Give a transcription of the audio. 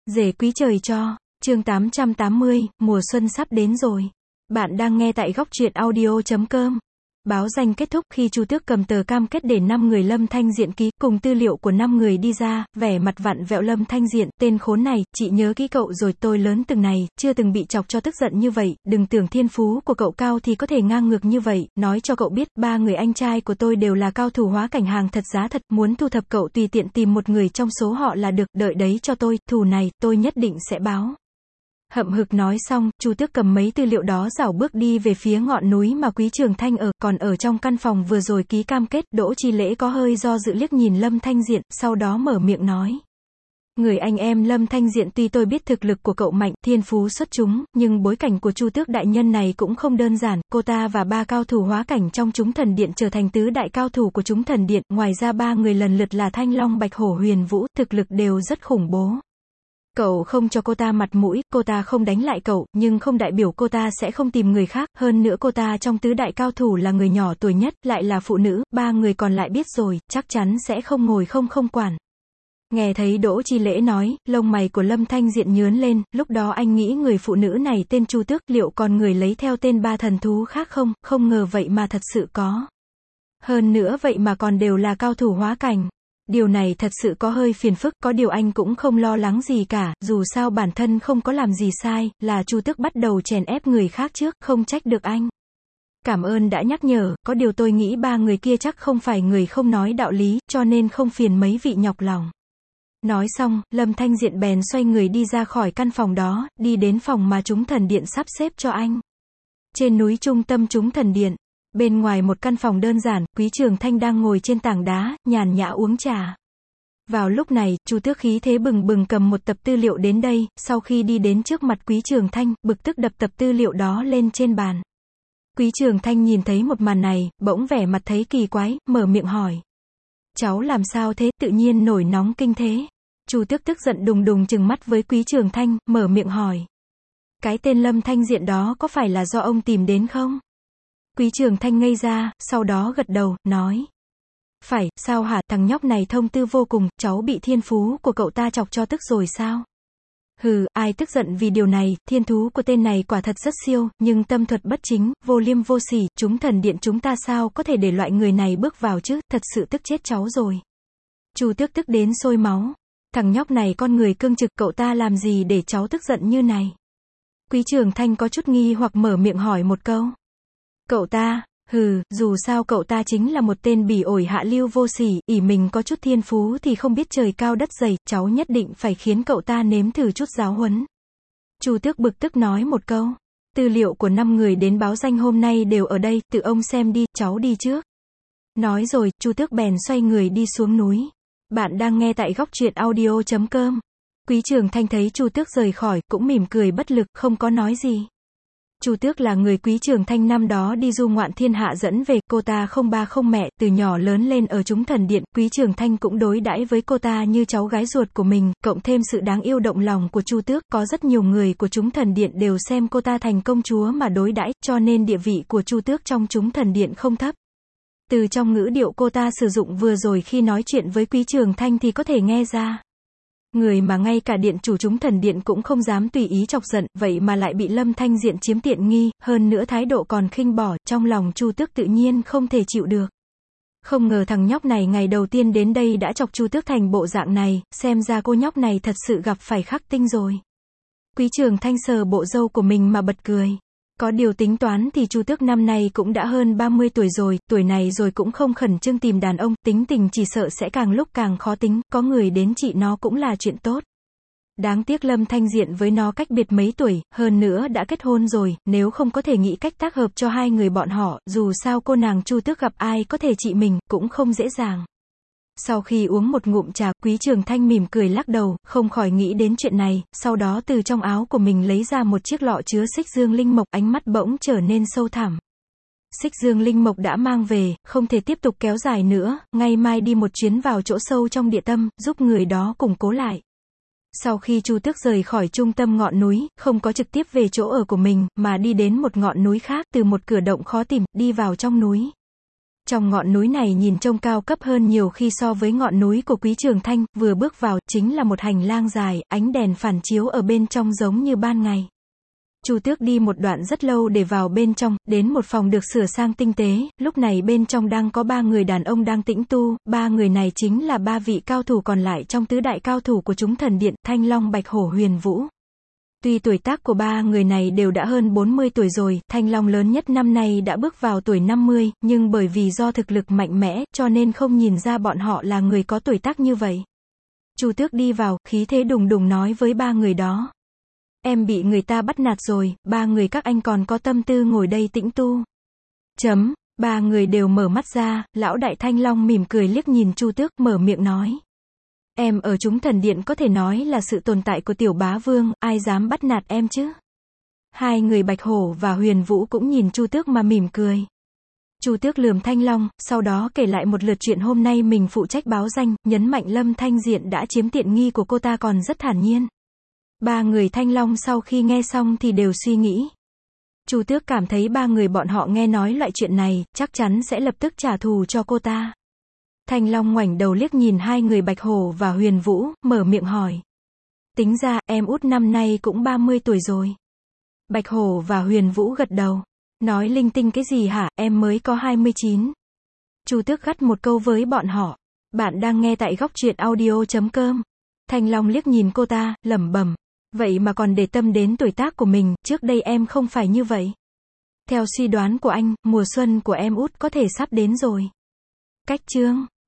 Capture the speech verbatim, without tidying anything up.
Rể quý trời cho, chương tám trăm tám mươi, mùa xuân sắp đến rồi. Bạn đang nghe tại góc truyện audio chấm com. Báo danh kết thúc khi Chu Tước cầm tờ cam kết để năm người Lâm Thanh Diện ký, cùng tư liệu của năm người đi ra, vẻ mặt vặn vẹo Lâm Thanh Diện, tên khốn này, chị nhớ kỹ cậu rồi, tôi lớn từng này, chưa từng bị chọc cho tức giận như vậy, đừng tưởng thiên phú của cậu cao thì có thể ngang ngược như vậy, nói cho cậu biết, ba người anh trai của tôi đều là cao thủ hóa cảnh hàng thật giá thật, muốn thu thập cậu tùy tiện tìm một người trong số họ là được, đợi đấy cho tôi, thù này, tôi nhất định sẽ báo. Hậm hực nói xong, Chu Tước cầm mấy tư liệu đó rảo bước đi về phía ngọn núi mà Quý Trường Thanh ở, còn ở trong căn phòng vừa rồi ký cam kết, Đỗ Chi Lễ có hơi do dự liếc nhìn Lâm Thanh Diện, sau đó mở miệng nói. Người anh em Lâm Thanh Diện, tuy tôi biết thực lực của cậu mạnh, thiên phú xuất chúng, nhưng bối cảnh của Chu Tước đại nhân này cũng không đơn giản, cô ta và ba cao thủ hóa cảnh trong chúng thần điện trở thành tứ đại cao thủ của chúng thần điện, ngoài ra ba người lần lượt là Thanh Long, Bạch Hổ, Huyền Vũ, thực lực đều rất khủng bố. Cậu không cho cô ta mặt mũi, cô ta không đánh lại cậu, nhưng không đại biểu cô ta sẽ không tìm người khác, hơn nữa cô ta trong tứ đại cao thủ là người nhỏ tuổi nhất, lại là phụ nữ, ba người còn lại biết rồi, chắc chắn sẽ không ngồi không không quản. Nghe thấy Đỗ Chi Lễ nói, lông mày của Lâm Thanh Diện nhướng lên, lúc đó anh nghĩ người phụ nữ này tên Chu Tước, liệu còn người lấy theo tên ba thần thú khác không, không ngờ vậy mà thật sự có. Hơn nữa vậy mà còn đều là cao thủ hóa cảnh. Điều này thật sự có hơi phiền phức, có điều anh cũng không lo lắng gì cả, dù sao bản thân không có làm gì sai, là Chu Tước bắt đầu chèn ép người khác trước, không trách được anh. Cảm ơn đã nhắc nhở, có điều tôi nghĩ ba người kia chắc không phải người không nói đạo lý, cho nên không phiền mấy vị nhọc lòng. Nói xong, Lâm Thanh Diện bèn xoay người đi ra khỏi căn phòng đó, đi đến phòng mà chúng thần điện sắp xếp cho anh. Trên núi trung tâm chúng thần điện, bên ngoài một căn phòng đơn giản, Quý Trường Thanh đang ngồi trên tảng đá, nhàn nhã uống trà. Vào lúc này, Chu Tước khí thế bừng bừng cầm một tập tư liệu đến đây, sau khi đi đến trước mặt Quý Trường Thanh, bực tức đập tập tư liệu đó lên trên bàn. Quý Trường Thanh nhìn thấy một màn này, bỗng vẻ mặt thấy kỳ quái, mở miệng hỏi. Cháu làm sao thế, tự nhiên nổi nóng kinh thế. Chu Tước tức giận đùng đùng trừng mắt với Quý Trường Thanh, mở miệng hỏi. Cái tên Lâm Thanh Diện đó có phải là do ông tìm đến không? Quý Trường Thanh ngây ra, sau đó gật đầu, nói. Phải, sao hả, thằng nhóc này thông tư vô cùng, cháu bị thiên phú của cậu ta chọc cho tức rồi sao? Hừ, ai tức giận vì điều này, thiên thú của tên này quả thật rất siêu, nhưng tâm thuật bất chính, vô liêm vô sỉ, chúng thần điện chúng ta sao có thể để loại người này bước vào chứ, thật sự tức chết cháu rồi. Chu Tước tức đến sôi máu. Thằng nhóc này con người cương trực, cậu ta làm gì để cháu tức giận như này? Quý Trường Thanh có chút nghi hoặc mở miệng hỏi một câu. Cậu ta, hừ, dù sao cậu ta chính là một tên bỉ ổi hạ lưu vô sỉ, ỷ mình có chút thiên phú thì không biết trời cao đất dày, cháu nhất định phải khiến cậu ta nếm thử chút giáo huấn. Chu Tước bực tức nói một câu. Tư liệu của năm người đến báo danh hôm nay đều ở đây, tự ông xem đi, cháu đi trước. Nói rồi, Chu Tước bèn xoay người đi xuống núi. Bạn đang nghe tại góc truyện audio chấm com. Quý Trường Thanh thấy Chu Tước rời khỏi, cũng mỉm cười bất lực, không có nói gì. Chu Tước là người Quý Trường Thanh năm đó đi du ngoạn thiên hạ dẫn về, cô ta không ba không mẹ, từ nhỏ lớn lên ở chúng thần điện, Quý Trường Thanh cũng đối đãi với cô ta như cháu gái ruột của mình, cộng thêm sự đáng yêu động lòng của Chu Tước, có rất nhiều người của chúng thần điện đều xem cô ta thành công chúa mà đối đãi, cho nên địa vị của Chu Tước trong chúng thần điện không thấp. Từ trong ngữ điệu cô ta sử dụng vừa rồi khi nói chuyện với Quý Trường Thanh thì có thể nghe ra. Người mà ngay cả điện chủ chúng thần điện cũng không dám tùy ý chọc giận, vậy mà lại bị Lâm Thanh Diện chiếm tiện nghi, hơn nữa thái độ còn khinh bỏ, trong lòng Chu Tước tự nhiên không thể chịu được. Không ngờ thằng nhóc này ngày đầu tiên đến đây đã chọc Chu Tước thành bộ dạng này, xem ra cô nhóc này thật sự gặp phải khắc tinh rồi. Quý Trường Thanh sờ bộ râu của mình mà bật cười. Có điều tính toán thì Chu Tước năm nay cũng đã hơn ba mươi tuổi rồi, tuổi này rồi cũng không khẩn trương tìm đàn ông, tính tình chỉ sợ sẽ càng lúc càng khó tính, có người đến chị nó cũng là chuyện tốt. Đáng tiếc Lâm Thanh Diện với nó cách biệt mấy tuổi, hơn nữa đã kết hôn rồi, nếu không có thể nghĩ cách tác hợp cho hai người bọn họ, dù sao cô nàng Chu Tước gặp ai có thể trị mình, cũng không dễ dàng. Sau khi uống một ngụm trà, Quý Trường Thanh mỉm cười lắc đầu, không khỏi nghĩ đến chuyện này, sau đó từ trong áo của mình lấy ra một chiếc lọ chứa xích dương linh mộc, ánh mắt bỗng trở nên sâu thẳm. Xích dương linh mộc đã mang về, không thể tiếp tục kéo dài nữa, ngày mai đi một chuyến vào chỗ sâu trong địa tâm, giúp người đó củng cố lại. Sau khi Chu Tước rời khỏi trung tâm ngọn núi, không có trực tiếp về chỗ ở của mình, mà đi đến một ngọn núi khác, từ một cửa động khó tìm, đi vào trong núi. Trong ngọn núi này nhìn trông cao cấp hơn nhiều khi so với ngọn núi của Quý Trường Thanh, vừa bước vào, chính là một hành lang dài, ánh đèn phản chiếu ở bên trong giống như ban ngày. Chu Tước đi một đoạn rất lâu để vào bên trong, đến một phòng được sửa sang tinh tế, lúc này bên trong đang có ba người đàn ông đang tĩnh tu, ba người này chính là ba vị cao thủ còn lại trong tứ đại cao thủ của chúng thần điện, Thanh Long, Bạch Hổ, Huyền Vũ. Tuy tuổi tác của ba người này đều đã hơn bốn mươi tuổi rồi, Thanh Long lớn nhất năm nay đã bước vào tuổi năm mươi, nhưng bởi vì do thực lực mạnh mẽ, cho nên không nhìn ra bọn họ là người có tuổi tác như vậy. Chu Tước đi vào, khí thế đùng đùng nói với ba người đó. Em bị người ta bắt nạt rồi, ba người các anh còn có tâm tư ngồi đây tĩnh tu. Chấm, ba người đều mở mắt ra, lão đại Thanh Long mỉm cười liếc nhìn Chu Tước, mở miệng nói. Em ở chúng thần điện có thể nói là sự tồn tại của tiểu bá vương, ai dám bắt nạt em chứ? Hai người Bạch Hổ và Huyền Vũ cũng nhìn Chu Tước mà mỉm cười. Chu Tước lườm Thanh Long, sau đó kể lại một lượt chuyện hôm nay mình phụ trách báo danh, nhấn mạnh Lâm Thanh Diện đã chiếm tiện nghi của cô ta còn rất thản nhiên. Ba người Thanh Long sau khi nghe xong thì đều suy nghĩ. Chu Tước cảm thấy ba người bọn họ nghe nói loại chuyện này, chắc chắn sẽ lập tức trả thù cho cô ta. Thanh Long ngoảnh đầu liếc nhìn hai người Bạch Hổ và Huyền Vũ, mở miệng hỏi. Tính ra, em út năm nay cũng ba mươi tuổi rồi. Bạch Hổ và Huyền Vũ gật đầu. Nói linh tinh cái gì hả, em mới có hai mươi chín. Chu Tước gắt một câu với bọn họ. Bạn đang nghe tại góc truyện audio chấm com. Thanh Long liếc nhìn cô ta, lẩm bẩm. Vậy mà còn để tâm đến tuổi tác của mình, trước đây em không phải như vậy. Theo suy đoán của anh, mùa xuân của em út có thể sắp đến rồi. Cách chương